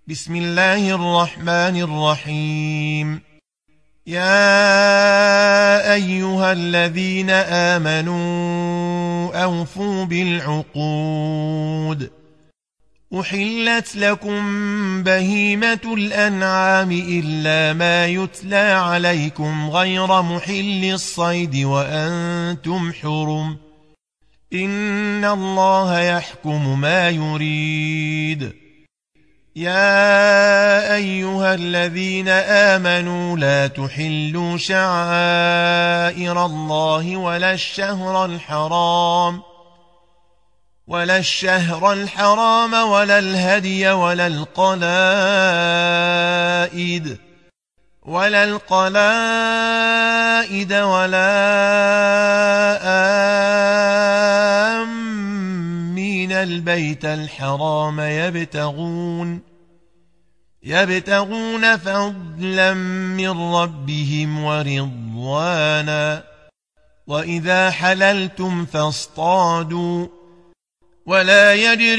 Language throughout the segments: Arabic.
بسم الله الرحمن الرحيم. يا أيها الذين آمنوا أوفوا بالعقود. أحلت لكم بهيمة الأنعام إلا ما يتلى عليكم غير محل الصيد وأنتم حرم. إن الله يحكم ما يريد. يا أيها الذين آمنوا لا تحلوا شعائر الله ولا الشهر الحرام ولا الهدي ولا القلائد ولا آمين البيت الحرام يبتغون فضلا من ربهم ورضوانا. وإذا حللتم فاصطادوا ولا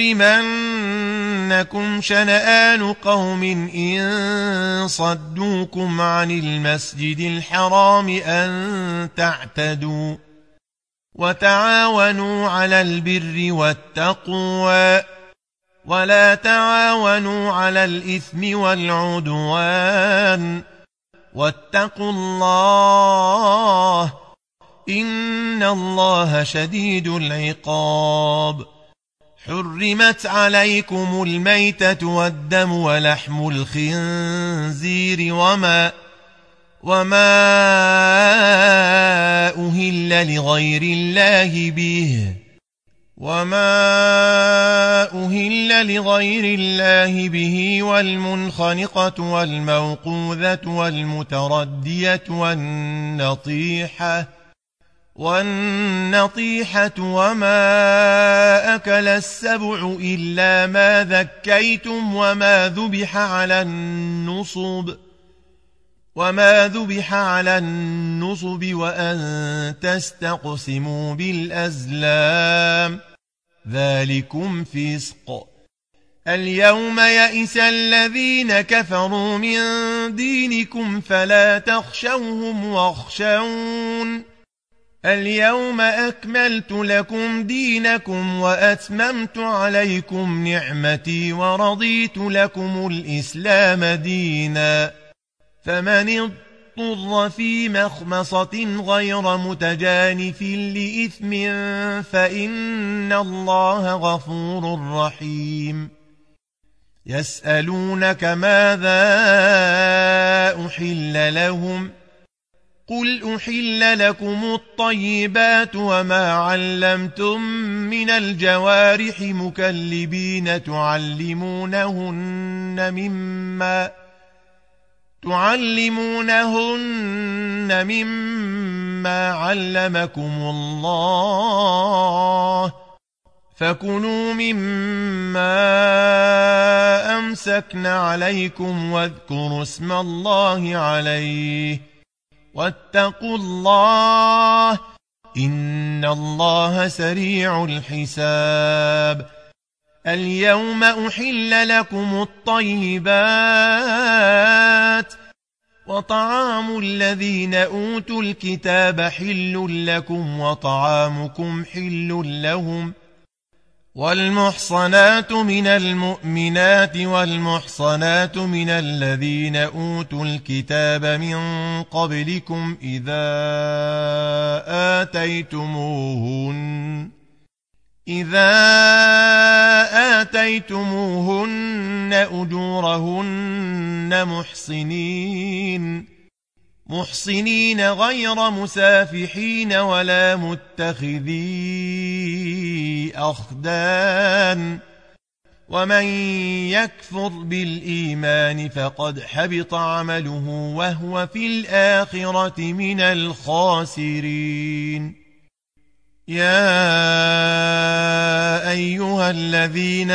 يجرمنكم شنآن قوم إن صدوكم عن المسجد الحرام أن تعتدوا. وتعاونوا على البر والتقوى ولا تعاونوا على الإثم والعدوان. واتقوا الله إن الله شديد العقاب. حرمت عليكم الميتة والدم ولحم الخنزير وما أهل لغير الله به والمنخنقة والموقوذة والمتردية والنطيحة وما أكل السبع إلا ما ذكيتم وما ذبح على النصب وأن تستقسموا بالأزلام ذلكم فسق. اليوم يئس الذين كفروا من دينكم فلا تخشوهم واخشون. اليوم أكملت لكم دينكم وأتممت عليكم نعمتي ورضيت لكم الإسلام دينا. فمن اضطر في مخمصة غير متجانف لإثم فإن الله غفور رحيم. يسألونك ماذا أحل لهم قل أحل لكم الطيبات وما علمتم من الجوارح مكلبين تعلمونهن مما علمكم الله فكلوا مما أمسكن عليكم واذكروا اسم الله عليه واتقوا الله إن الله سريع الحساب. اليوم أحل لكم الطيبات وطعام الذين أوتوا الكتاب حل لكم وطعامكم حل لهم. والمحصنات من المؤمنات والمحصنات من الذين أوتوا الكتاب من قبلكم إذا آتيتموهن أجورهن محصنين غير مسافحين ولا متخذي أخدان. ومن يكفر بالإيمان فقد حبط عمله وهو في الآخرة من الخاسرين. يا أيها الذين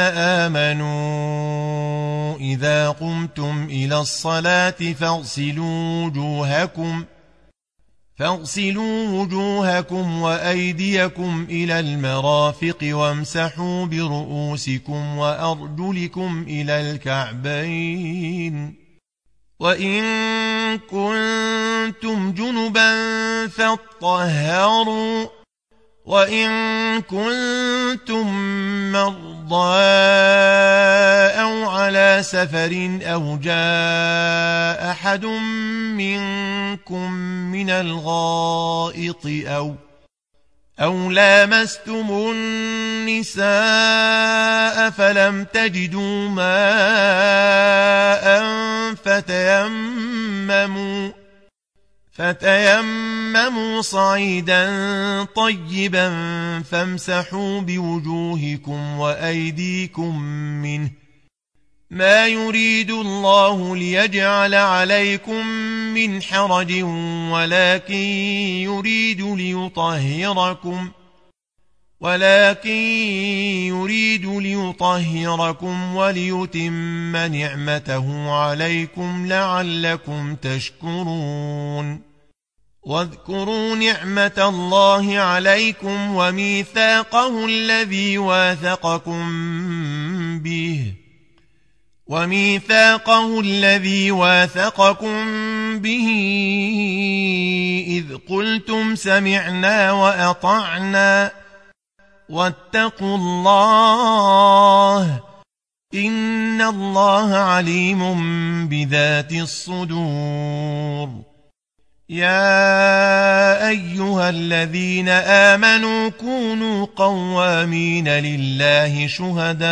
آمنوا إذا قمتم إلى الصلاة فاغسلوا فاغسلوا وجوهكم وأيديكم إلى المرافق وامسحوا برؤوسكم وأرجلكم إلى الكعبين وإن كنتم جنبا فاطهروا وإن كنتم مرضى أو على سفر أو جاء أحد منكم من الغائط أو لامستم النساء فلم تجدوا ماء فتيمموا صعيدا طيبا فامسحوا بوجوهكم وأيديكم منه ما يريد الله ليجعل عليكم من حرج ولكن يريد ليطهركم وليتم نعمته عليكم لعلكم تشكرون واذكروا نعمة الله عليكم وميثاقه الذي واثقكم به إذ قلتم سمعنا وأطعنا واتقوا الله إن الله عليم بذات الصدور يا أيها الذين آمنوا كونوا قوامين لله شهداء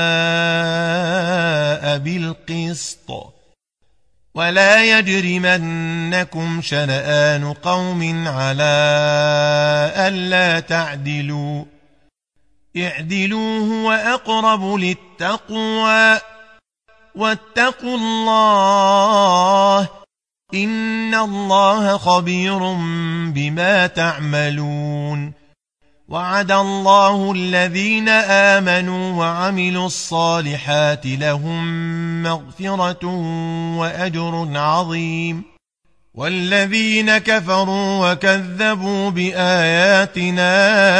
بالقسط ولا يجرمنكم شنآن قوم على ألا تعدلوا اعدلوا هو أقرب للتقوى واتقوا الله إن الله خبير بما تعملون وعد الله الذين آمنوا وعملوا الصالحات لهم مغفرة وأجر عظيم والذين كفروا وكذبوا بآياتنا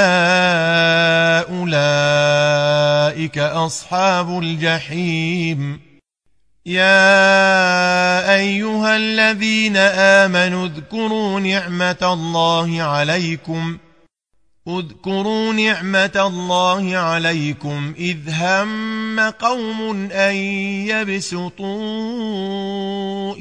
أولئك أصحاب الجحيم يا أيها الذين آمنوا اذكروا نعمة الله عليكم إذ هم قوم أن يبسطوا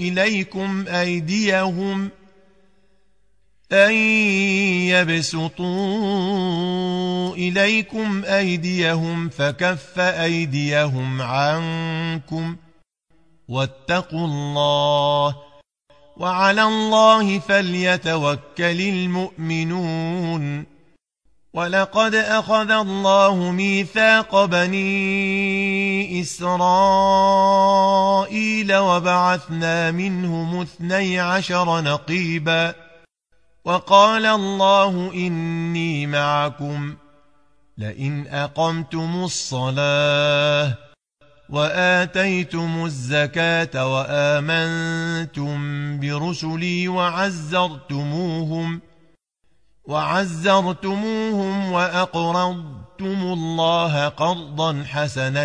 إليكم أيديهم فكف أيديهم عنكم واتقوا الله وعلى الله فليتوكل المؤمنون ولقد أخذ الله ميثاق بني إسرائيل وبعثنا منهم 12 نقيبا وقال الله إني معكم لئن أقمتم الصلاة وآتيتم الزكاة وآمنتم برسلي وعزرتموهم وأقرضتم الله قرضا حسنا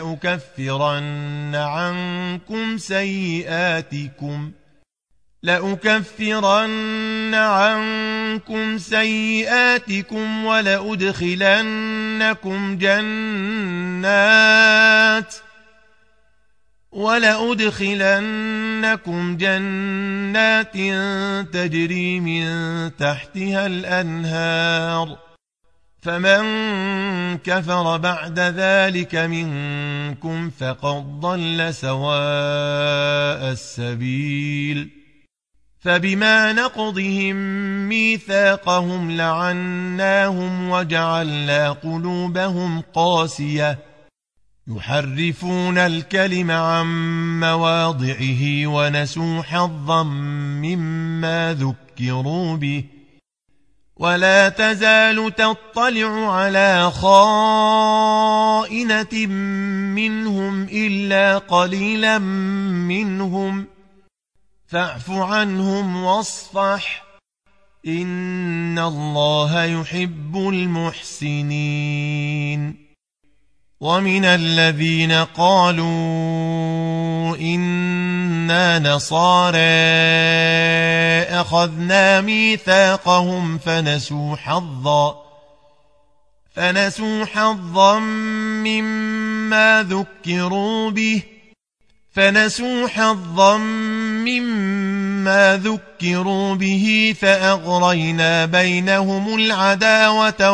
لأكفرن عنكم سيئاتكم ولأدخلنكم جنات تجري من تحتها الأنهار فمن كفر بعد ذلك منكم فقد ضل سواء السبيل فبما نقضهم ميثاقهم لعناهم وجعلنا قلوبهم قاسية يحرفون الكلم عن مواضعه ونسوا حظا مما ذكروا به ولا تزال تطلع على خائنة منهم إلا قليلا منهم فاعف عنهم واصفح إن الله يحب المحسنين. ومن الذين قالوا إنا نصارى أخذنا ميثاقهم فنسوا حظا مما ذكروا به فأغرينا بينهم العداوة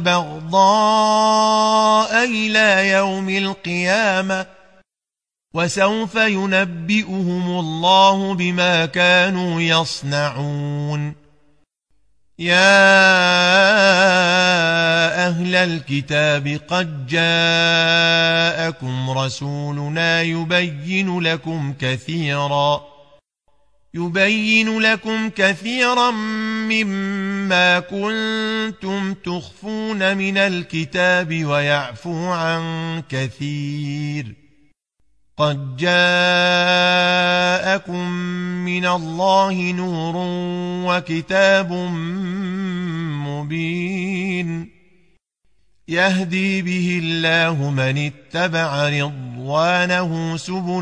والبغضاء إلى يوم القيامة وسوف ينبئهم الله بما كانوا يصنعون. يا أهل الكتاب قد جاءكم رسولنا يبين لكم كثيرا مما كنتم تخفون من الكتاب ويعفو عن كثير. قد جاءكم من الله نور وكتاب مبين يهدي به الله من اتبع رضوانه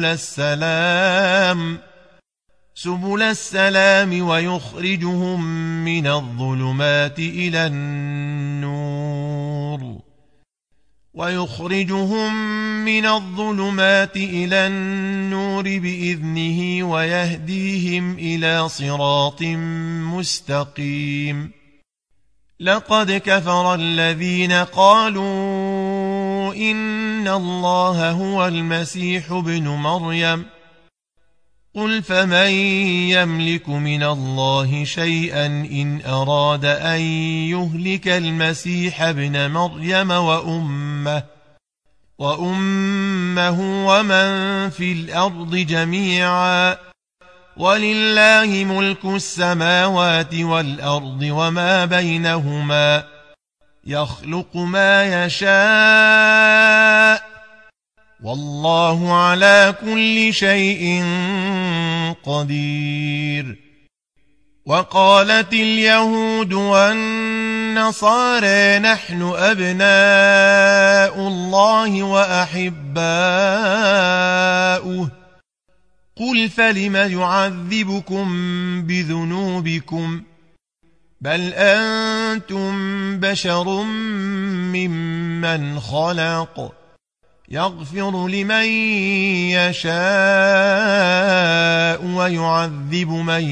سبل السلام ويخرجهم من الظلمات إلى النور بإذنه ويهديهم إلى صراط مستقيم. لقد كفر الذين قالوا إن الله هو المسيح ابن مريم قل فمن يملك من الله شيئا إن أراد أن يهلك المسيح ابن مريم وأمه ومن في الأرض جميعا ولله ملك السماوات والأرض وما بينهما يخلق ما يشاء والله على كل شيء قدير. وقالت اليهود والنصارى نحن أبناء الله وأحباؤه قل فلم يعذبكم بذنوبكم بل أنتم بشر ممن خلق يغفر لمن يشاء ويعذب من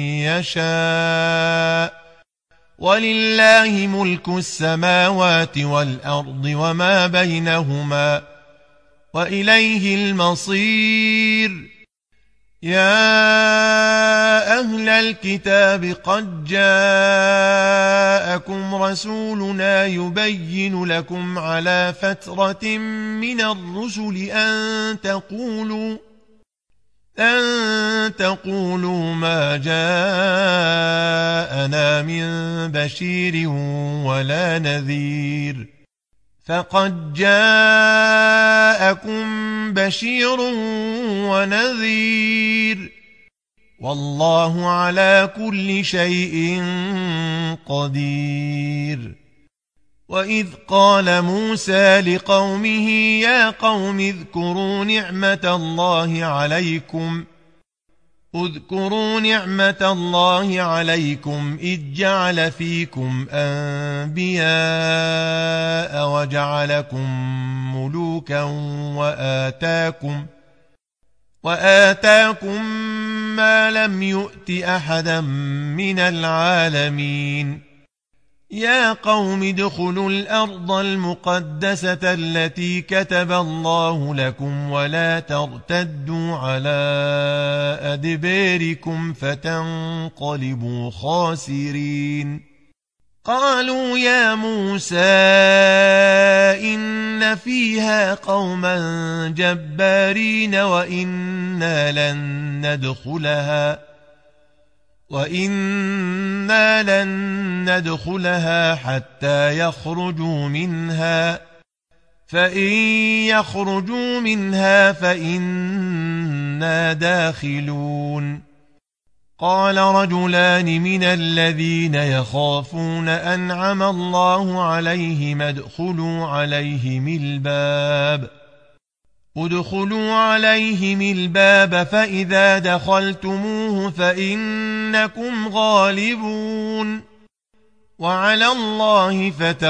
يشاء ولله ملك السماوات والأرض وما بينهما وإليه المصير. يا أهل الكتاب قد جاءكم رسولنا يبين لكم على فترة من الرسل أن تقولوا ما جاءنا من بشير ولا نذير فقد جاءكم بشير ونذير والله على كل شيء قدير. وإذ قال موسى لقومه يا قوم اذكروا نعمة الله عليكم إذ جعل فيكم أنبياء وجعلكم ملوكا وآتاكم ما لم يؤت أحدا من العالمين. يا قوم ادخلوا الأرض المقدسة التي كتب الله لكم ولا ترتدوا على أدباركم فتنقلبوا خاسرين. قالوا يا موسى إن فيها قوما جبارين وإنا لن ندخلها حتى يخرجوا منها فإن يخرجوا منها فإنا داخلون. قال رجلان من الذين يخافون أنعم الله عليهم ادخلوا عليهم الباب فإذا دخلتموه فإنكم غالبون وعلى الله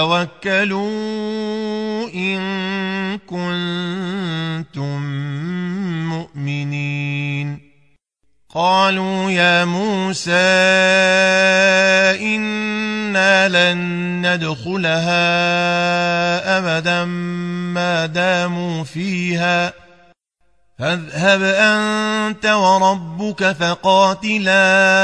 فتوكلوا إن كنتم مؤمنين قالوا يا موسى إنا لن ندخلها أبدا ما داموا فيها فاذهب أنت وربك فقاتلا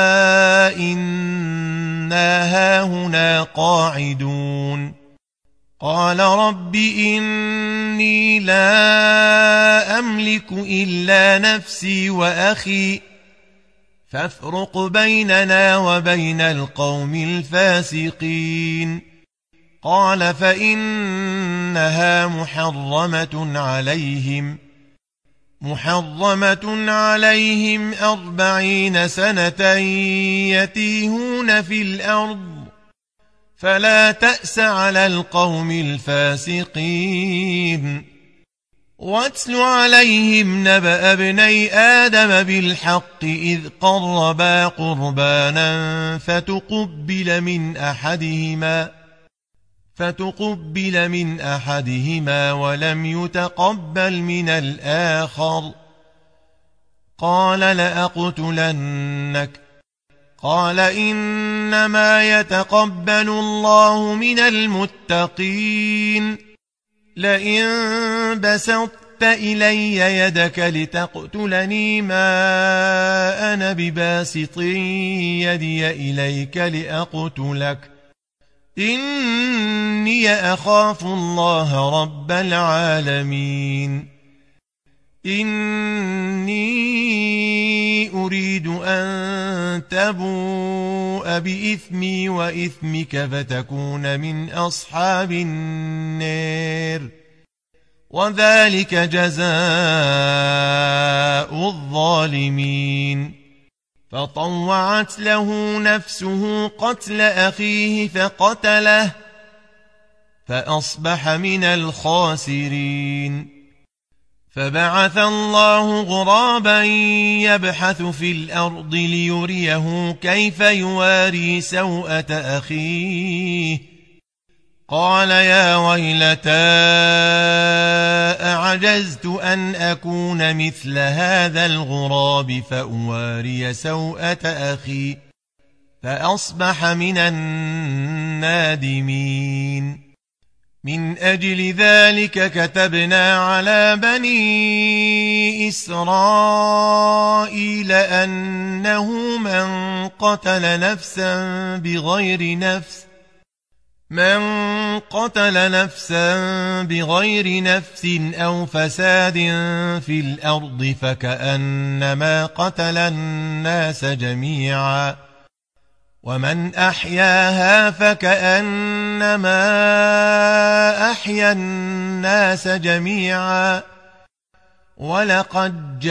إنا هاهنا قاعدون قال رب إني لا أملك إلا نفسي وأخي فافرق بيننا وبين القوم الفاسقين قال فإنها محرمة عليهم 40 سنة يتيهون في الأرض فلا تأس على القوم الفاسقين واتل عليهم نبأ ابني آدم بالحق إذ قربا قربانا فتقبل من أحدهما ولم يتقبل من الآخر قال لأقتلنك قال إنما يتقبل الله من المتقين لئن بسطت إلي يدك لتقتلني ما أنا بباسط يدي إليك لأقتلك إني أخاف الله رب العالمين إني أريد أن تبوء بإثمي وإثمك فتكون من أصحاب النار وذلك جزاء الظالمين فطوعت له نفسه قتل أخيه فقتله فأصبح من الخاسرين فبعث الله غرابا يبحث في الأرض ليريه كيف يواري سوءة أخيه قال يا ويلتى أعجزت أن أكون مثل هذا الغراب فأواري سوءة أخي فأصبح من النادمين من أجل ذلك كتبنا على بني إسرائيل أنه من قتل نفسا بغير نفس أو فساد في الأرض فكأنما قتل الناس جميعا ومن أحياها فكأنما أحيا الناس جميعا ولقد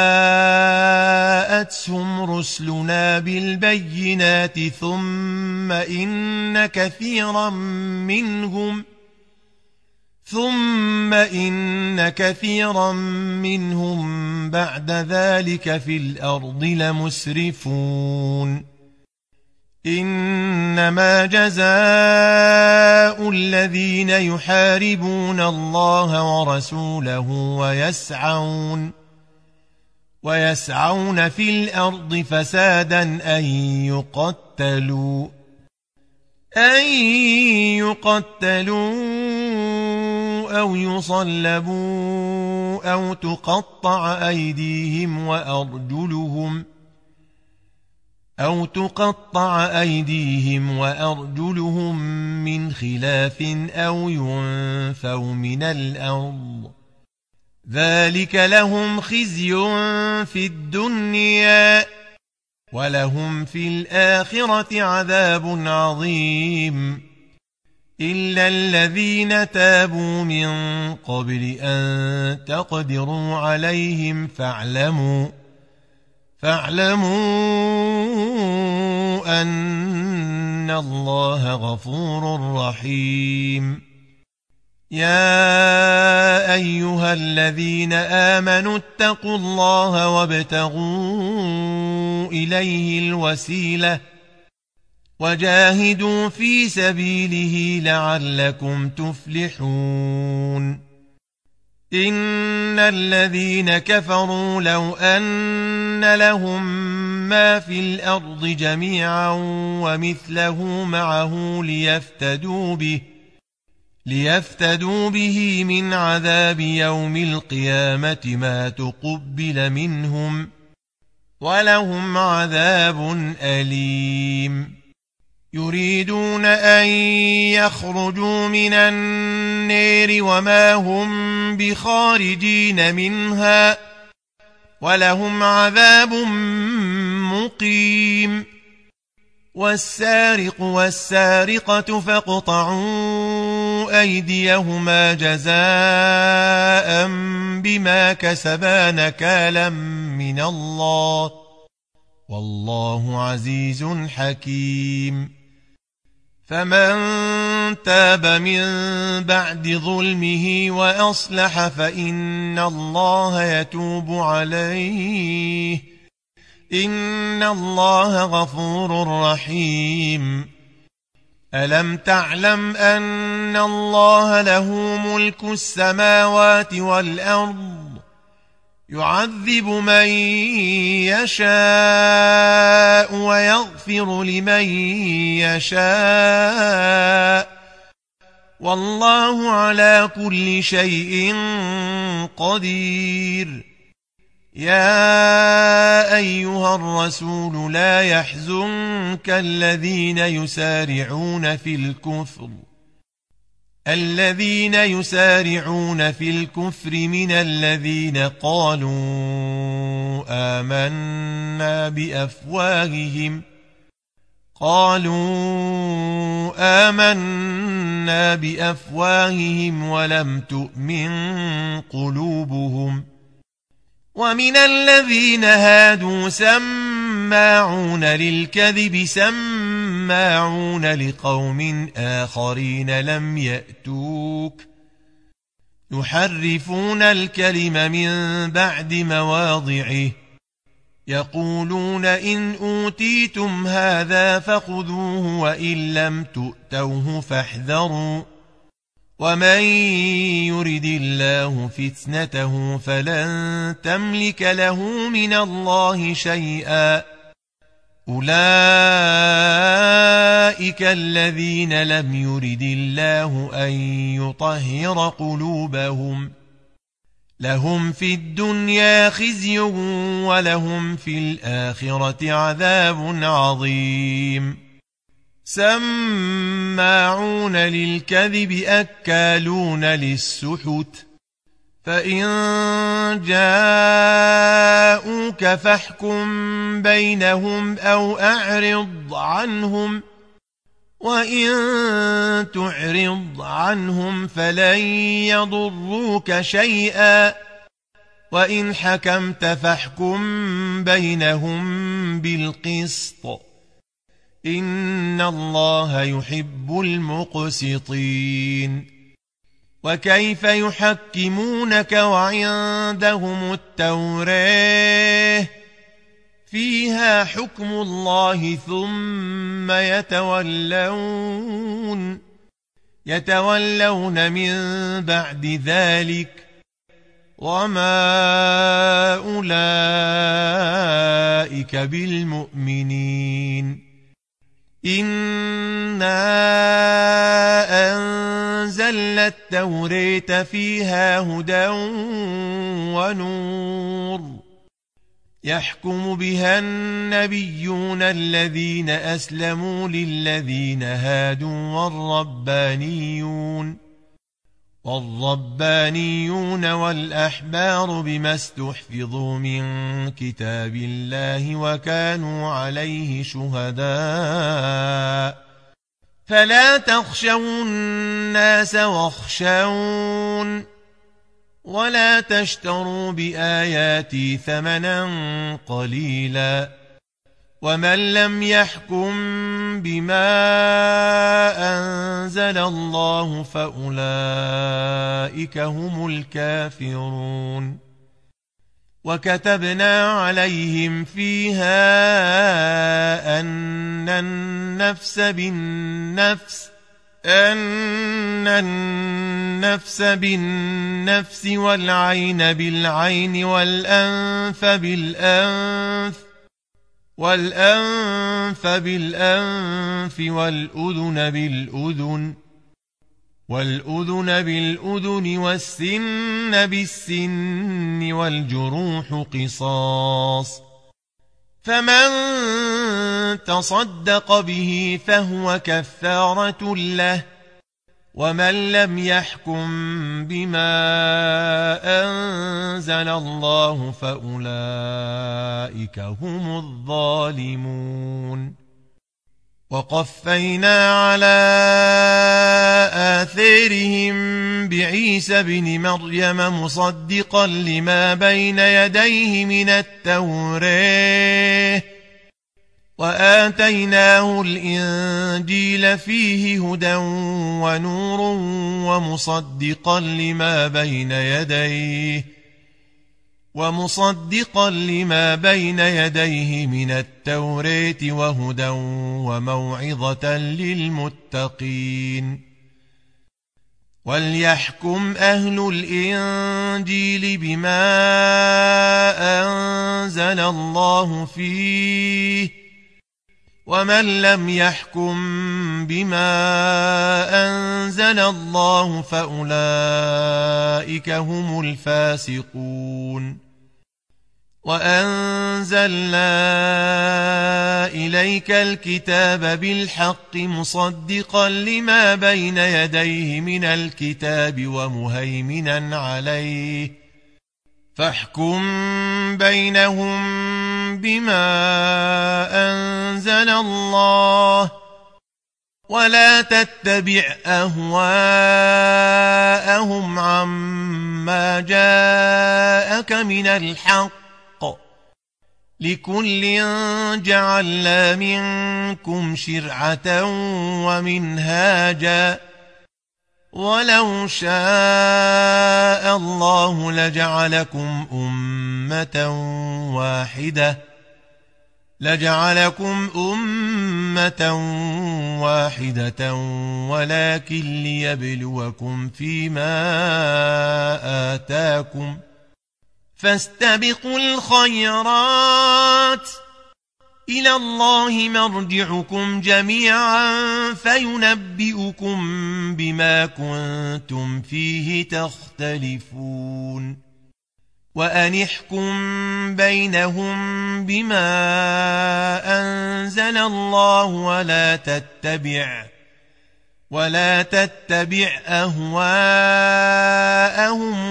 جاءتهم رسلنا بالبينات ثم إن كثيرا منهم بعد ذلك في الأرض لمسرفون إنما جزاء الذين يحاربون الله ورسوله ويسعون في الأرض فسادا أن يقتلوا أو يصلبوا أو تقطع أيديهم وأرجلهم من خلاف أو ينفوا من الأرض ذلك لهم خزي في الدنيا ولهم في الآخرة عذاب عظيم إلا الذين تابوا من قبل أن تقدروا عليهم فاعلموا أن الله غفور رحيم يا أيها الذين آمنوا اتقوا الله وابتغوا إليه الوسيلة وجاهدوا في سبيله لعلكم تفلحون إن الذين كفروا لو أن لهم ما في الأرض جميعا ومثله معه ليفتدوا به من عذاب يوم القيامة ما تقبل منهم ولهم عذاب أليم يريدون أن يخرجوا من النار وما هم بخارجين منها ولهم عذاب مقيم والسارق والسارقة فاقطعوا أيديهما جزاء بما كسبا نكالا من الله والله عزيز حكيم فمن تاب من بعد ظلمه وأصلح فإن الله يتوب عليه إن الله غفور رحيم ألم تعلم أن الله له ملك السماوات والأرض يعذب من يشاء ويغفر لمن يشاء والله على كل شيء قدير يا أيها الرسول لا يحزنك الذين يسارعون في الكفر من الذين قالوا آمنا بأفواههم ولم تؤمن قلوبهم ومن الذين هادوا سماعون للكذب سماعون لقوم آخرين لم يأتوك يحرفون الكلم من بعد مواضعه يقولون إن أوتيتم هذا فخذوه وإن لم تؤتوه فاحذروا ومن يرد الله فتنته فلن تملك له من الله شيئا أولئك الذين لم يرد الله أن يطهر قلوبهم لهم في الدنيا خزي ولهم في الآخرة عذاب عظيم سماعون للكذب أكالون للسحت فإن جاءوك فاحكم بينهم أو أعرض عنهم وإن تعرض عنهم فلن يضروك شيئا وإن حكمت فاحكم بينهم بالقسط إن الله يحب المقسطين وكيف يحكمونك وعندهم التوراة فيها حكم الله ثم يتولون من بعد ذلك وما أولئك بالمؤمنين إنا أنزلنا التوراة فيها هدى ونور يحكم بها النبيون الذين أسلموا للذين هادوا والربانيون والأحبار بما استحفظوا من كتاب الله وكانوا عليه شهداء فلا تخشوا الناس واخشون ولا تشتروا بآياتي ثمنا قليلا ومن لم يحكم بما أنزل الله فأولئك هم الكافرون وكتبنا عليهم فيها أن النفس بالنفس والعين بالعين والأنف بالأنف والأذن بالأذن والسن بالسن والجروح قصاص فمن تصدق به فهو كفارة له ومن لم يحكم بما أنزل الله فأولئك هم الظالمون وقفينا على آثارهم بعيسى بن مريم مصدقا لما بين يديه من التوراة وآتيناه الإنجيل فيه هدى ونور ومصدقا لما بين يديه من التوراة وهدى وموعظة للمتقين وليحكم أهل الإنجيل بما أنزل الله فيه ومن لم يحكم بما أنزل الله فأولئك هم الفاسقون وأنزلنا إليك الكتاب بالحق مصدقا لما بين يديه من الكتاب ومهيمنا عليه فاحكم بينهم بما أنزل الله ولا تتبع أهواءهم عما جاءك من الحق لكل جعلنا منكم شرعة ومنهاجا ولو شاء الله لجعلكم أمة واحدة ولكن ليبلوكم فيما آتاكم فاستبقوا الخيرات إلى الله مرجعكم جميعا فينبئكم بما كنتم فيه تختلفون وأن احكم بينهم بما أنزل الله ولا تتبع أهواءهم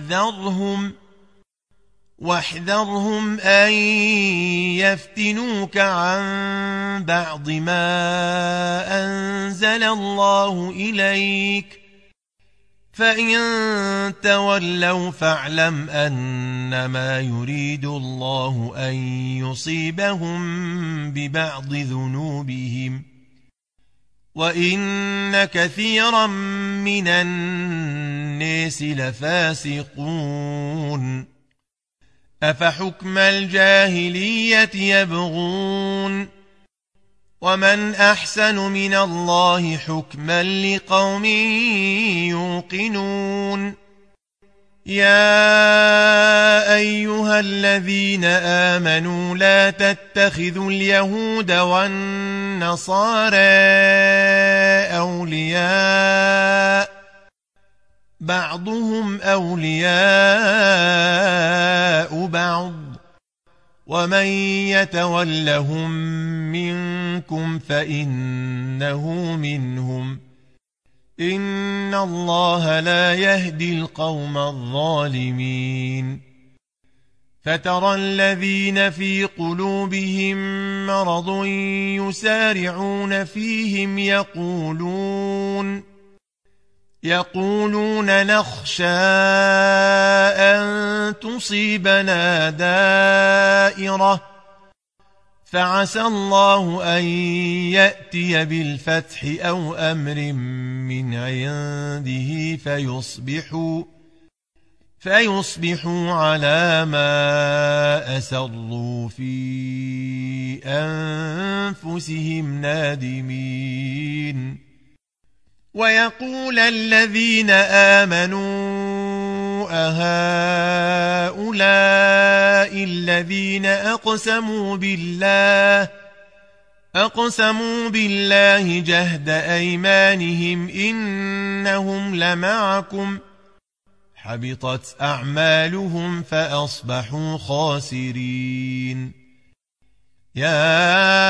واحذرهم أن يفتنوك عن بعض ما أنزل الله إليك فإن تولوا فاعلم أنما يريد الله أن يصيبهم ببعض ذنوبهم وإن كثيرا من الناس لفاسقون أفحكم الجاهلية يبغون ومن أحسن من الله حكما لقوم يوقنون يا أيها الذين آمنوا لا تتخذوا اليهود والنصارى أولياء بعضهم أولياء بعض ومن يتولهم منكم فإنه منهم إن الله لا يهدي القوم الظالمين فترى الذين في قلوبهم مرض يسارعون فيهم يقولون نخشى أن تصيبنا دائرة فعسى الله أن يأتي بالفتح أو أمر من عنده فيصبحوا على ما أسروا في أنفسهم نادمين ويقول الذين آمنوا أهؤلاء الذين أقسموا بالله جهد أيمانهم إنهم لمعكم حبطت أعمالهم فأصبحوا خاسرين يا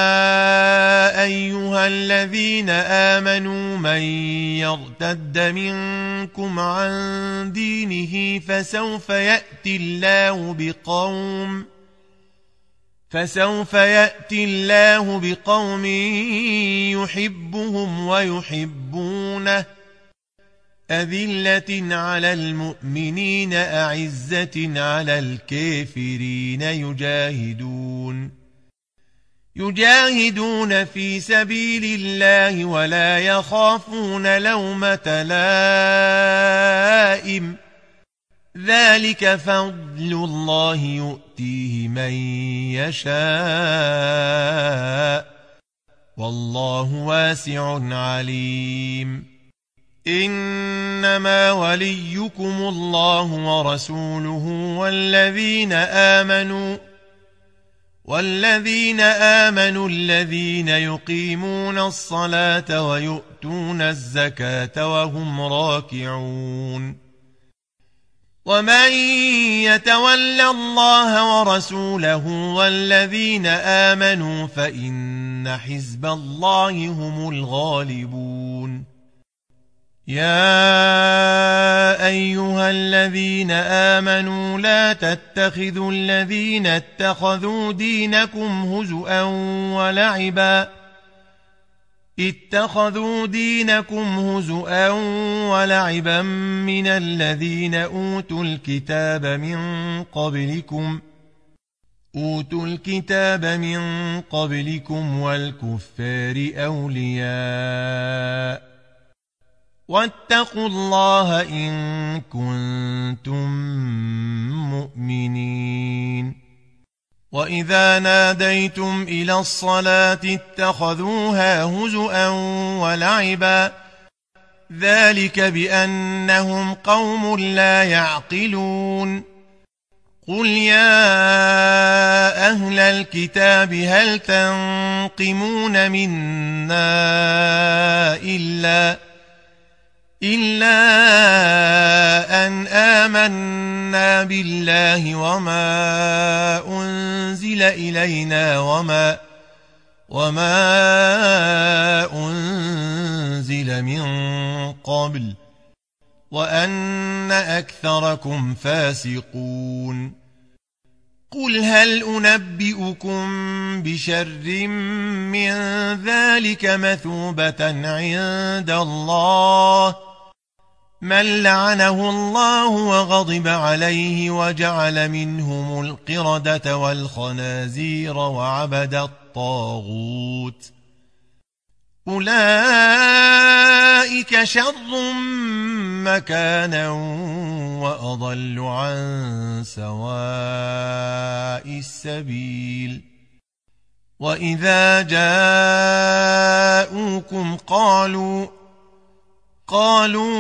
أيها الذين آمنوا من يرتد منكم عن دينه فسوف يأتي الله بقوم يحبهم ويحبونه أذلة على المؤمنين أعزة على الكافرين يجاهدون في سبيل الله ولا يخافون لومة لائم ذلك فضل الله يؤتيه من يشاء والله واسع عليم إنما وليكم الله ورسوله والذين آمنوا الذين يقيمون الصلاة ويؤتون الزكاة وهم راكعون ومن يتول الله ورسوله والذين آمنوا فإن حزب الله هم الغالبون يا أيها الذين آمنوا لا تتخذوا الذين اتخذوا دينكم هزؤا ولعبا من الذين أوتوا الكتاب من قبلكم والكفار أولياء واتقوا الله إن كنتم مؤمنين وإذا ناديتم إلى الصلاة اتخذوها هزؤا ولعبا ذلك بأنهم قوم لا يعقلون قل يا أهل الكتاب هل تنقمون منا إلا أن آمنا بالله وما أنزل إلينا وما أنزل من قبل وأن أكثركم فاسقون قل هل أنبئكم بشر من ذلك مثوبة عند الله من لعنه الله وغضب عليه وجعل منهم القردة والخنازير وعبد الطاغوت أولئك شر مكانا وأضل عن سواء السبيل وإذا جاءوكم قالوا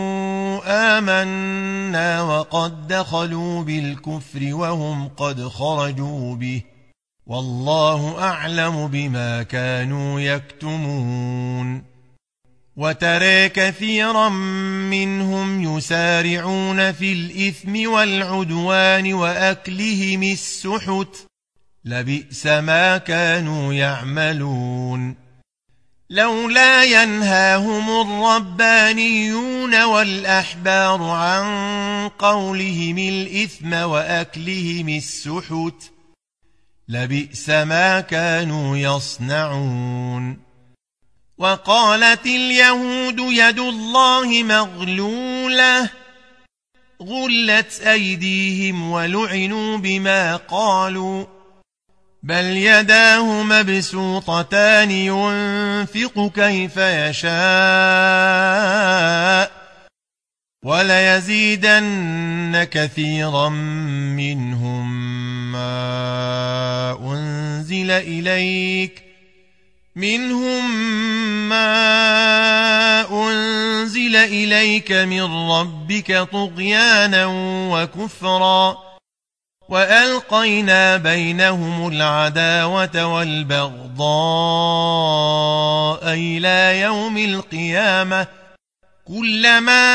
آمنا وقد دخلوا بالكفر وهم قد خرجوا به والله أعلم بما كانوا يكتمون وترى كثيرا منهم يسارعون في الإثم والعدوان وأكلهم السحت لبئس ما كانوا يعملون لولا ينهاهم الربانيون والأحبار عن قولهم الإثم وأكلهم السحت لبئس ما كانوا يصنعون وقالت اليهود يد الله مغلولة غلت أيديهم ولعنوا بما قالوا بل يداه مبسوطتان ينفق كيف يشاء وليزيدن كثيرا منهم ما أنزل إليك من ربك طغيانا وكفرا وألقينا بينهم العداوة والبغضاء إلى يوم القيامة كلما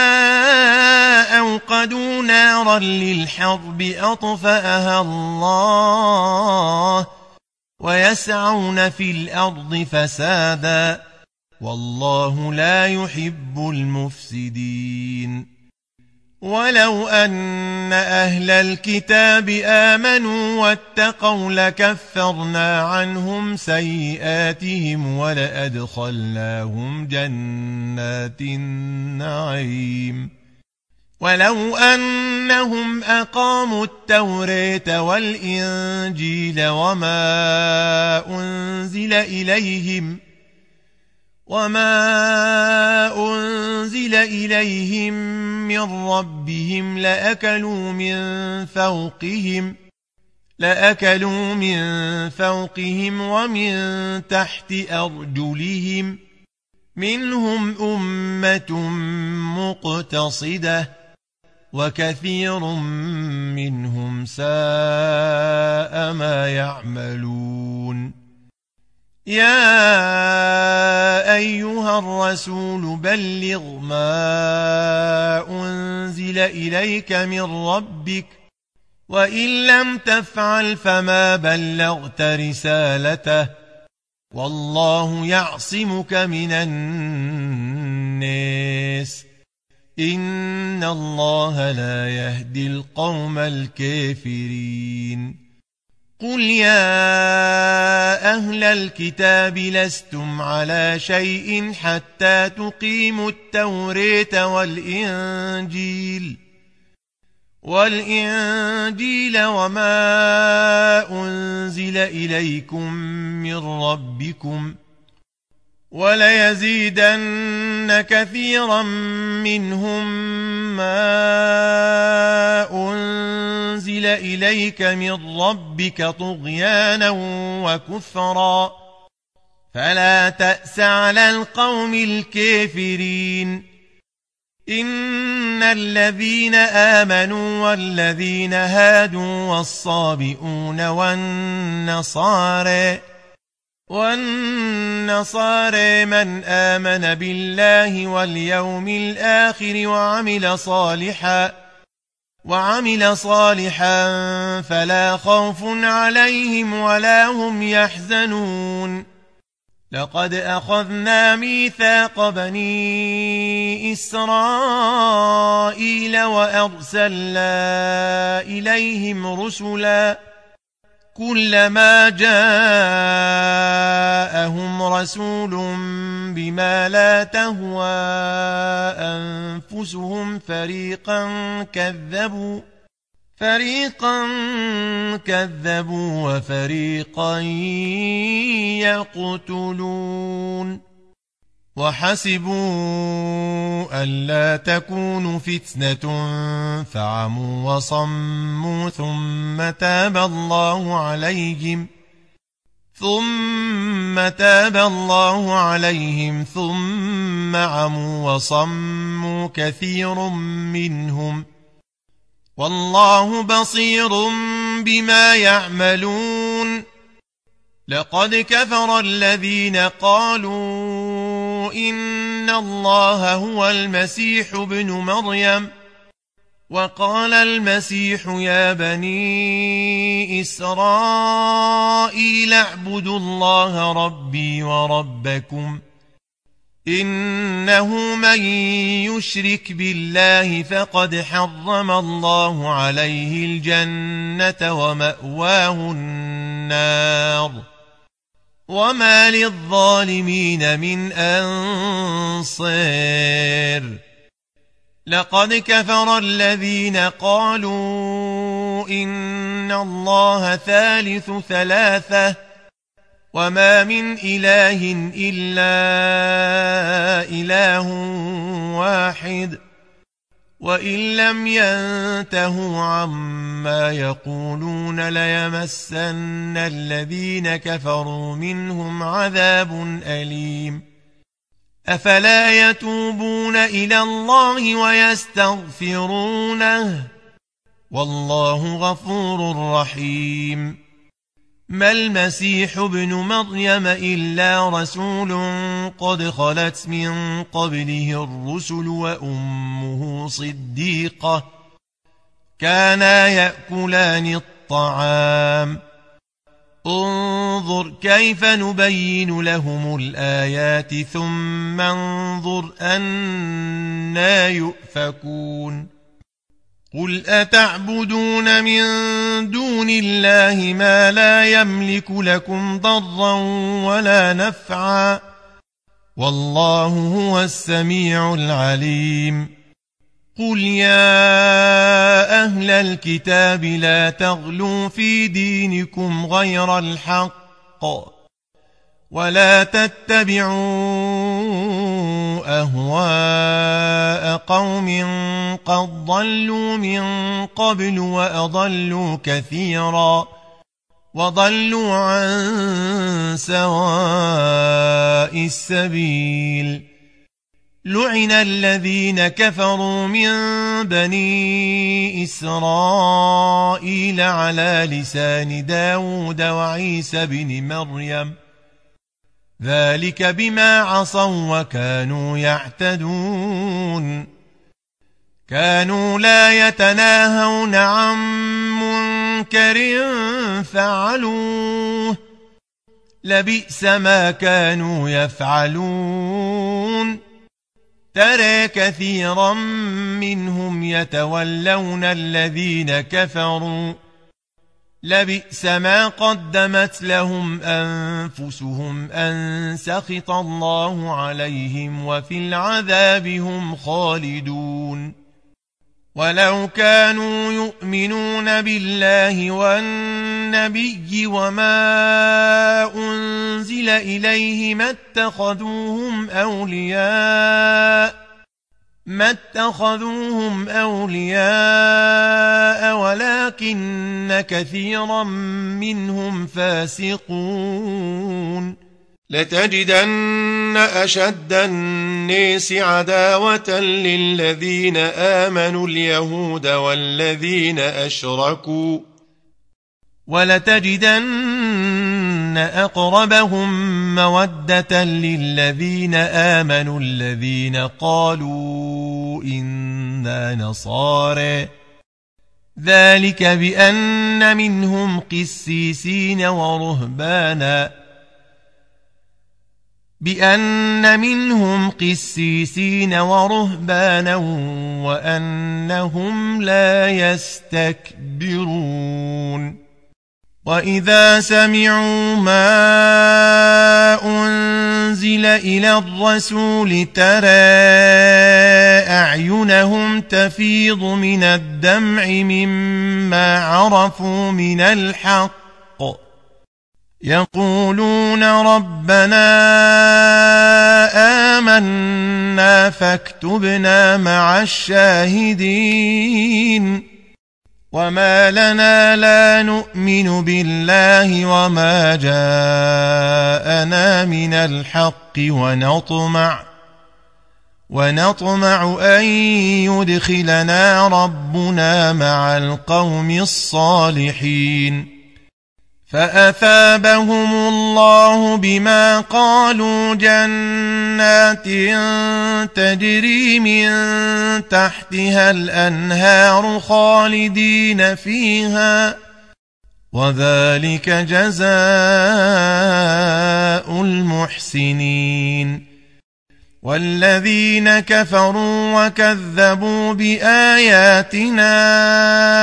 أوقدوا نارا للحرب أطفأها الله ويسعون في الأرض فسادا والله لا يحب المفسدين ولو أن أهل الكتاب آمنوا واتقوا لكفرنا عنهم سيئاتهم ولأدخلناهم جنات النعيم ولو أنهم أقاموا التوراة والإنجيل وما أنزل إليهم من ربهم لأكلوا من فوقهم ومن تحت أرجلهم منهم أمة مقتصدة وكثير منهم ساء ما يعملون يا أيها الرسول بلغ ما أنزل إليك من ربك وإن لم تفعل فما بلغت رسالته والله يعصمك من الناس إن الله لا يهدي القوم الكافرين قل يا أهل الكتاب لستم على شيء حتى تقيموا التوراة والإنجيل وما أنزل إليكم من ربكم وليزيدن كثيرا منهم ما أنزل إليك من ربك طغيانا وكفرا فلا تأس على القوم الكافرين إن الذين آمنوا والذين هادوا والصابئون والنصارى من آمن بالله واليوم الآخر وعمل صالحا فلا خوف عليهم ولا هم يحزنون لقد أخذنا ميثاق بني إسرائيل وأرسلنا إليهم رسلا كلما جاءهم رسول بما لا تهوى أنفسهم فريقا كذبوا وفريقا يقتلون وحسبوا ألا تكون فتنة فعموا وصموا ثم تاب الله عليهم ثم عموا وصموا كثير منهم والله بصير بما يعملون لقد كفر الذين قالوا إن الله هو المسيح ابن مريم وقال المسيح يا بني إسرائيل اعبدوا الله ربي وربكم إنه من يشرك بالله فقد حرم الله عليه الجنة ومأواه النار وما للظالمين من أنصير لقد كفر الذين قالوا إن الله ثالث ثلاثة وما من إله إلا إله واحد وإن لم ينتهوا عما يقولون ليمسن الذين كفروا منهم عذاب أليم أفلا يتوبون إلى الله ويستغفرونه والله غفور رحيم ما المسيح ابن مريم إلا رسول قد خلت من قبله الرسل وأمه صديقة كانا يأكلان الطعام انظر كيف نبين لهم الآيات ثم انظر أنى يؤفكون قل أتعبدون من دون الله ما لا يملك لكم ضرا ولا نفعا والله هو السميع العليم قل يا أهل الكتاب لا تغلوا في دينكم غير الحق ولا تتبعوا أهواء قوم قد ضلوا من قبل وأضلوا كثيرا وضلوا عن سواء السبيل لعن الذين كفروا من بني إسرائيل على لسان داود وعيسى بن مريم ذلك بما عصوا وكانوا يعتدون كانوا لا يتناهون عن منكر فعلوه لبئس ما كانوا يفعلون ترى كثيرا منهم يتولون الذين كفروا لبئس ما قدمت لهم أنفسهم أن سخط الله عليهم وفي العذاب هم خالدون ولو كانوا يؤمنون بالله والنبي وما أنزل إليه ما اتخذوهم أولياء ولكن كثيرا منهم فاسقون لتجدن أشد الناس عداوة للذين آمنوا اليهود والذين أشركوا ولتجدن أقربهم مودة للذين آمنوا الذين قالوا إنا نصارى ذلك بأن منهم قسيسين ورهبانا وأنهم لا يستكبرون وإذا سمعوا ما أنزل إلى الرسول ترى أعينهم تفيض من الدمع مما عرفوا من الحق يقولون ربنا آمنا فاكتبنا مع الشاهدين وما لنا لا نؤمن بالله وما جاءنا من الحق ونطمع أن يدخلنا ربنا مع القوم الصالحين فأثابهم الله بما قالوا جنات تجري من تحتها الأنهار خالدين فيها وذلك جزاء المحسنين والذين كفروا وكذبوا بآياتنا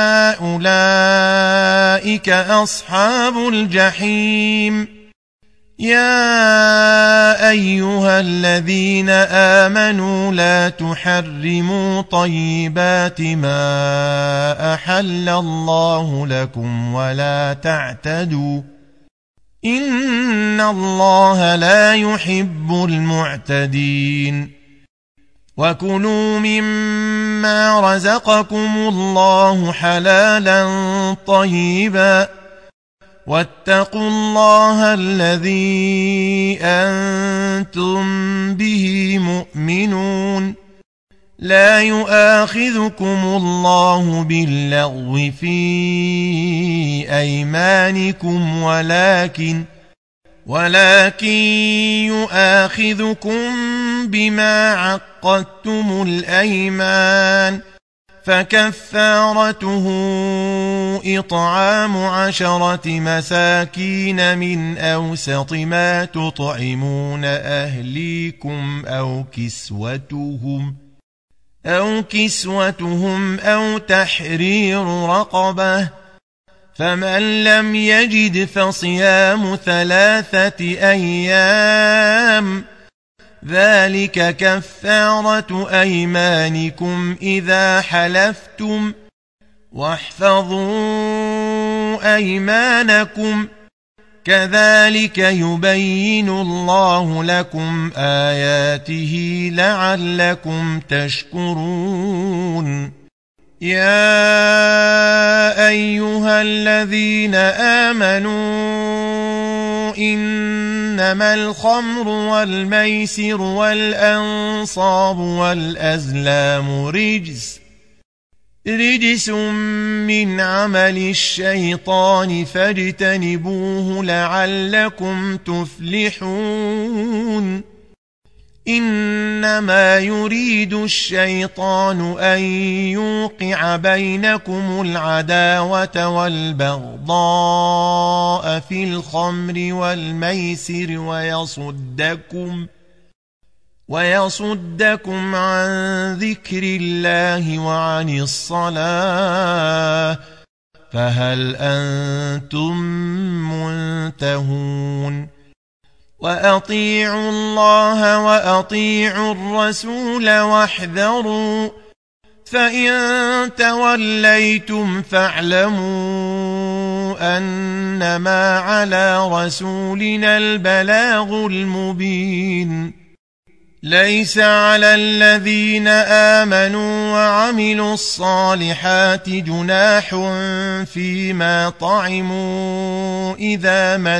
أولئك أصحاب الجحيم يا أيها الذين آمنوا لا تحرموا طيبات ما أحل الله لكم ولا تعتدوا إن الله لا يحب المعتدين وكلوا مما رزقكم الله حلالا طيبا واتقوا الله الذي أنتم به مؤمنون لا يؤاخذكم الله باللغو في أيمانكم ولكن يؤاخذكم بما عقدتم الأيمان فكفارته إطعام 10 مساكين من أوسط ما تطعمون أهليكم أو كسوتهم أو تحرير رقبة فمن لم يجد فصيام 3 أيام ذلك كفارة أيمانكم إذا حلفتم واحفظوا أيمانكم كذلك يبين الله لكم آياته لعلكم تشكرون يا أيها الذين آمنوا إنما الخمر والميسر والأنصاب والأزلام رجس من عمل الشيطان فاجتنبوه لعلكم تفلحون إنما يريد الشيطان أن يوقع بينكم العداوة والبغضاء في الخمر والميسر ويصدكم عن ذكر الله وعن الصلاة فهل أنتم منتهون وأطيعوا الله وأطيعوا الرسول واحذروا فإن توليتم فاعلموا أنما على رسولنا البلاغ المبين ليس على الذين آمنوا وعملوا الصالحات جناح فيما طعموا إذا ما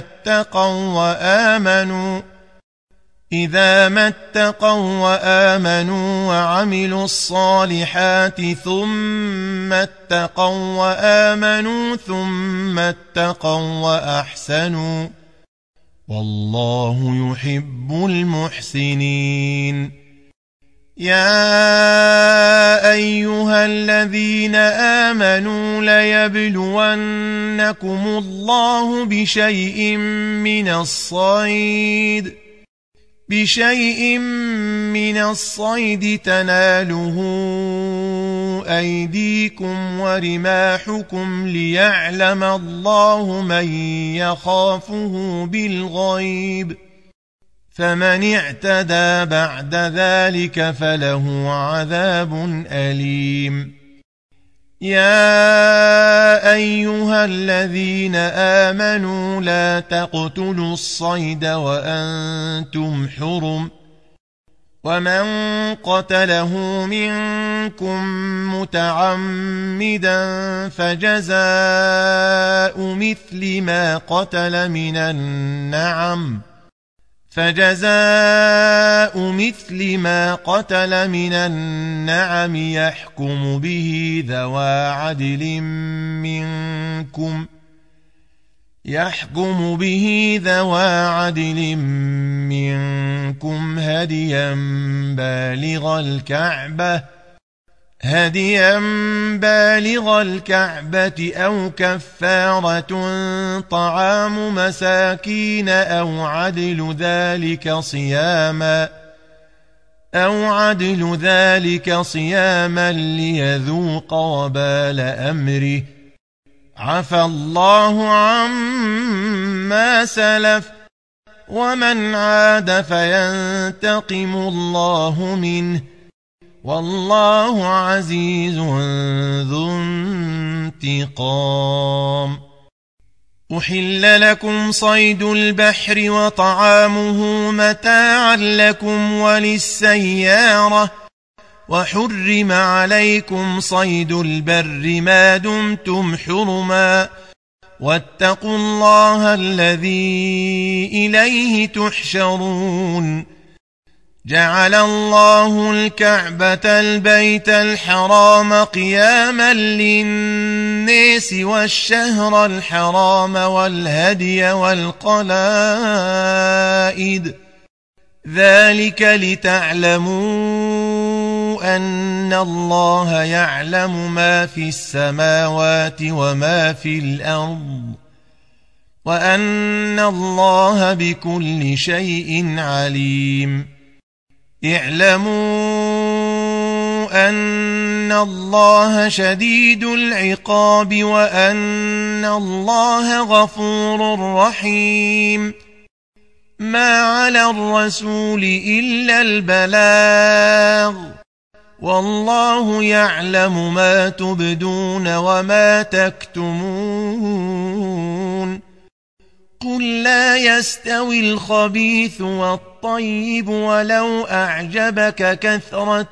اتقوا وآمنوا وعملوا الصالحات ثم اتقوا وآمنوا ثم اتقوا وأحسنوا والله يحب المحسنين يا أيها الذين آمنوا ليبلونكم الله بشيء من الصيد تناله أيديكم ورماحكم ليعلم الله من يخافه بالغيب فمن اعتدى بعد ذلك فله عذاب أليم يا أيها الذين آمنوا لا تقتلوا الصيد وأنتم حرم ومن قتله منكم متعمدا فجزاء مثل ما قتل من النعم يحكم به ذوى عدل منكم هديا بالغ الكعبة أو كفارة طعام مساكين أو عدل ذلك صياما ليذوق وبال أمره عفى الله عما سلف ومن عاد فينتقم الله منه والله عزيز ذو انتقام. أحل لكم صيد البحر وطعامه متاعا لكم وللسيارة وحرم عليكم صيد البر ما دمتم حرما واتقوا الله الذي إليه تحشرون. جعل الله الكعبة البيت الحرام قياما للناس والشهر الحرام والهدي والقلائد ذلك لتعلموا أن الله يعلم ما في السماوات وما في الأرض وأن الله بكل شيء عليم. اعلموا أن الله شديد العقاب وأن الله غفور رحيم. ما على الرسول إلا البلاغ والله يعلم ما تبدون وما تكتمون. قل لا يستوي الخبيث والطيب ولو أعجبك كثرة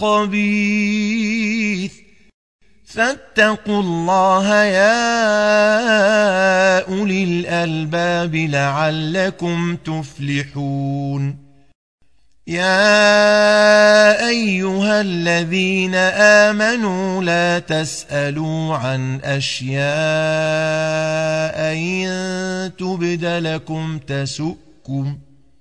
الخبيث فاتقوا الله يا أولي الألباب لعلكم تفلحون. يا أيها الذين آمنوا لا تسألوا عن أشياء إن تبد لكم تسؤكم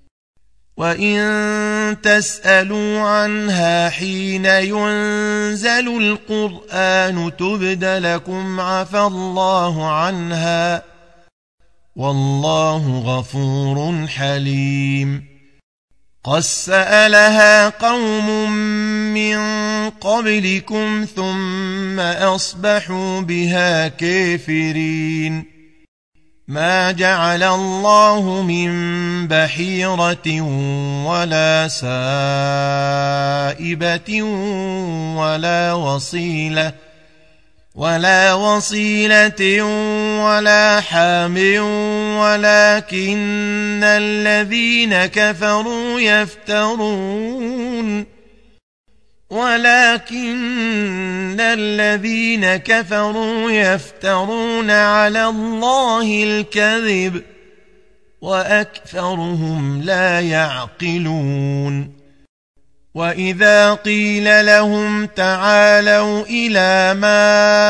وإن تسألوا عنها حين ينزل القرآن تبد لكم عفى الله عنها والله غفور حليم. قد سألها قوم من قبلكم ثم أصبحوا بها كافرين. ما جعل الله من بحيرة ولا سائبة ولا وصيلة ولا حام ولكن الذين كفروا يفترون على الله الكذب وأكثرهم لا يعقلون. وإذا قيل لهم تعالوا إلى ما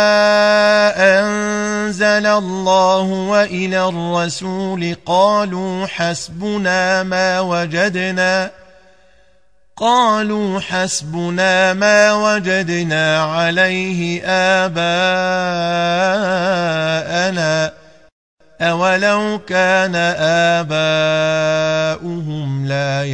أنزل الله وإلى الرسول قالوا حسبنا ما وجدنا عليه آباءنا أولو كان آباؤهم لا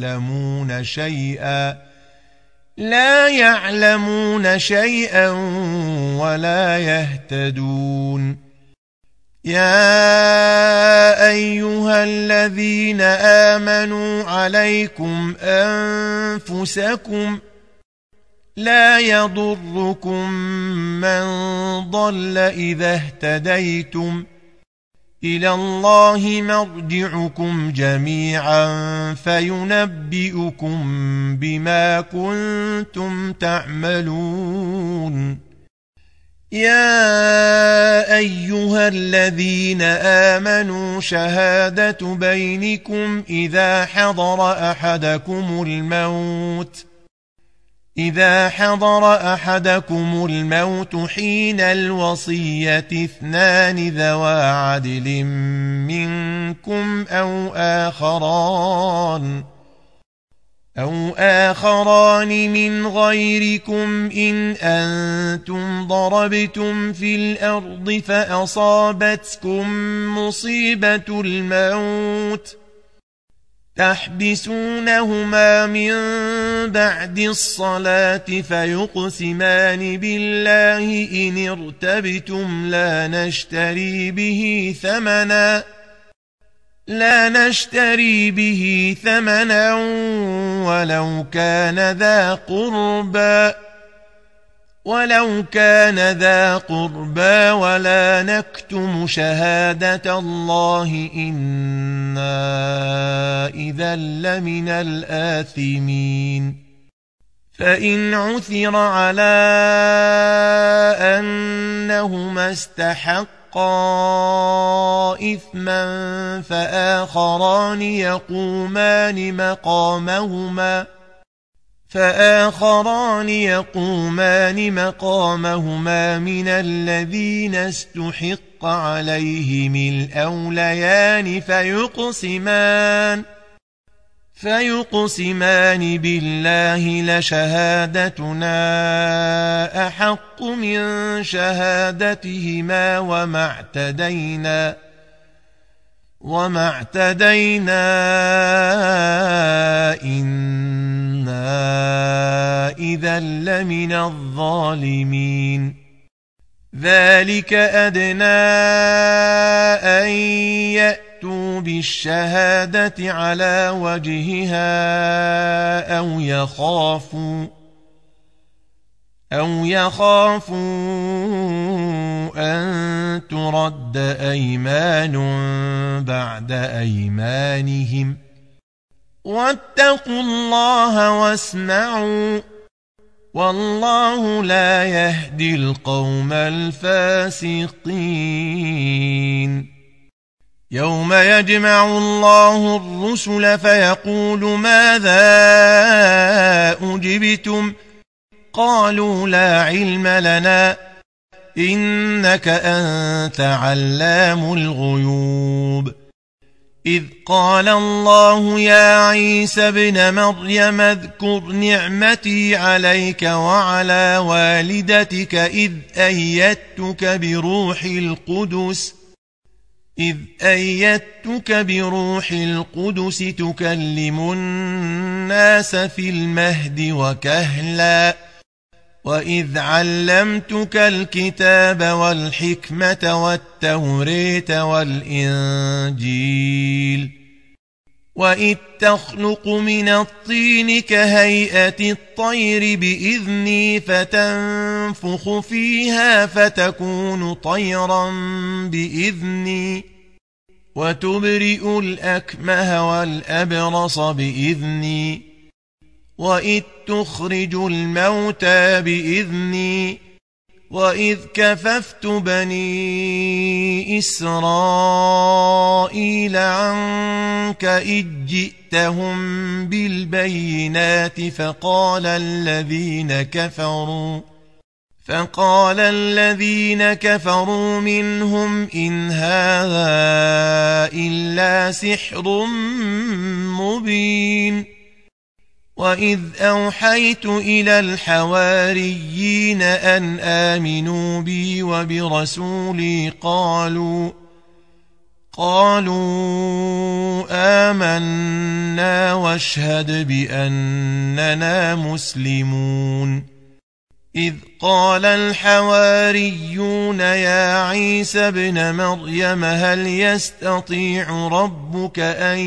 يعلمون شيئا ولا يهتدون. يا أيها الذين آمنوا عليكم أنفسكم لا يضركم من ضل إذا اهتديتم إلى الله مرجعكم جميعا فينبئكم بما كنتم تعملون. يا أيها الذين آمنوا شهادة بينكم إذا حضر أحدكم الموت حين الوصية 2 ذوى عدل منكم أو آخران من غيركم إن أنتم ضربتم في الأرض فأصابتكم مصيبة الموت تحبسونهما من بعد الصلاة فيقسمان بالله إن ارتبتم لا نشتري به ثمنا لا نشتري به ثمنا ولو كان ذا قربى ولا نكتم شهادة الله إنا إذا لمن الآثمين فإن عثر على أنهما استحقا إثما فآخران يقومان مقامهما من الذين استحق عليهم الأوليان فيقسمان بالله لشهادتنا أحق من شهادتهما وما اعتدينا إنا إذا لمن الظالمين ذلك أدنى أن يأتوا بالشهادة على وجهها أو يخافوا أن ترد أيمان بعد أيمانهم واتقوا الله واسمعوا والله لا يهدي القوم الفاسقين يوم يجمع الله الرسل فيقول ماذا أجبتم قالوا لا علم لنا إنك أنت علام الغيوب إذ قال الله يا عيسى ابن مريم اذكر نعمتي عليك وعلى والدتك إذ أيدتك بروح القدس تكلم الناس في المهد وكهلا وإذ علمتك الكتاب والحكمة والتوريت والإنجيل وإذ تخلق من الطين كهيئة الطير بإذني فتنفخ فيها فتكون طيرا بإذني وتبرئ الأكمه والأبرص بإذني وإذ تخرج الموتى بإذني وإذ كففت بني إسرائيل عنك إذ جئتهم بالبينات فقال الذين كفروا منهم إن هذا إلا سحر مبين وإذ أوحيت إلى الحواريين أن آمنوا بي وبرسولي قالوا آمنا واشهد بأننا مسلمون إذ قال الحواريون يا عيسى ابن مريم هل يستطيع ربك أن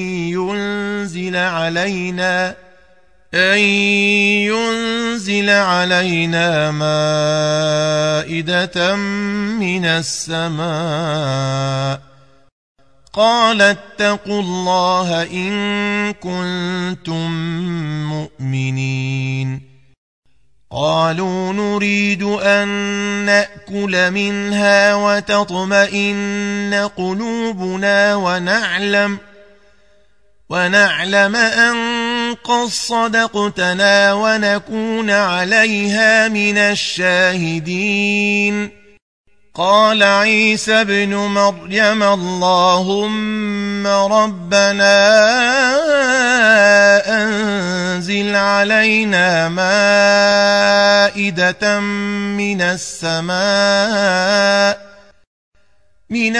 ينزل علينا مائدة من السماء قال اتقوا الله إن كنتم مؤمنين قالوا نريد أن نأكل منها وتطمئن قلوبنا ونعلم أن قد صدقتنا ونكون عليها من الشاهدين قال عيسى ابن مريم اللهم ربنا أنزل علينا مائدة من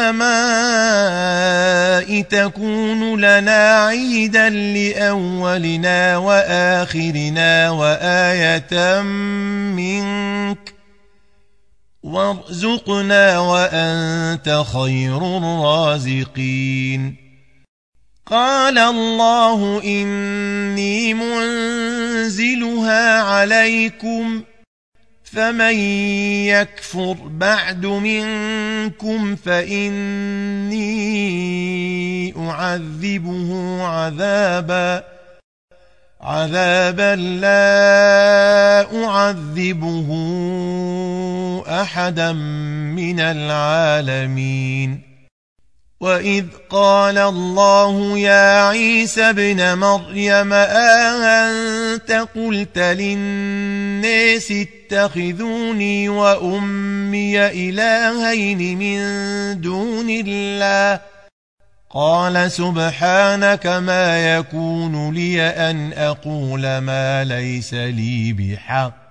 السماء تكون لنا عيدا لأولنا وآخرنا وآية منك وارزقنا وأنت خير الرازقين. قال الله إني منزلها عليكم فمن يكفر بعد منكم فإني أعذبه عذابا لا أعذبه أحدا من العالمين. وإذ قال الله يا عيسى ابن مريم أأنت قلت للناس اتخذوني وأمي إلهين من دون الله قال سبحانك ما يكون لي أن أقول ما ليس لي بحق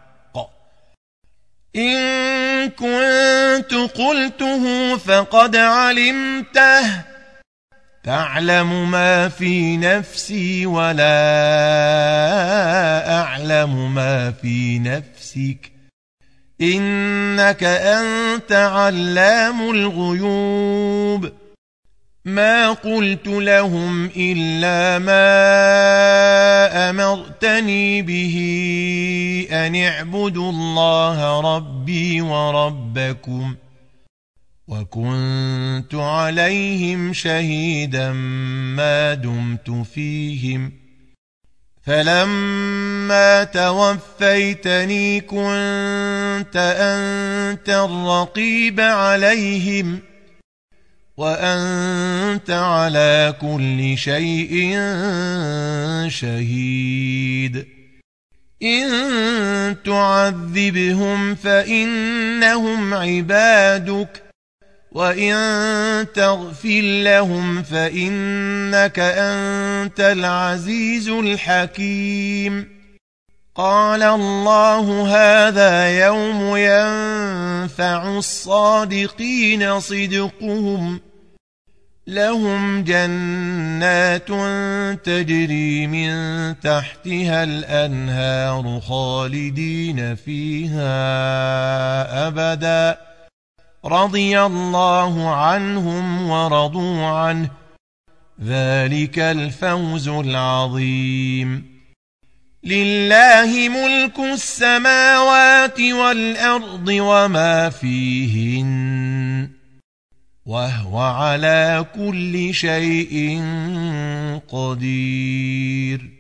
إن كنت قلته فقد علمته تعلم ما في نفسي ولا أعلم ما في نفسك إنك أنت علام الغيوب. ما قلت لهم إلا ما أمرتني به أن اعبدوا الله ربي وربكم وكنت عليهم شهيدا ما دمت فيهم فلما توفيتني كنت أنت الرقيب عليهم وأنت على كل شيء شهيد. إن تعذبهم فإنهم عبادك وإن تغفر لهم فإنك أنت العزيز الحكيم. قال الله هذا يوم ينفع الصادقين صدقهم لهم جنات تجري من تحتها الأنهار خالدين فيها أبدا رضي الله عنهم ورضوا عنه ذلك الفوز العظيم. لله ملك السماوات والأرض وما فيهن وهو على كل شيء قدير.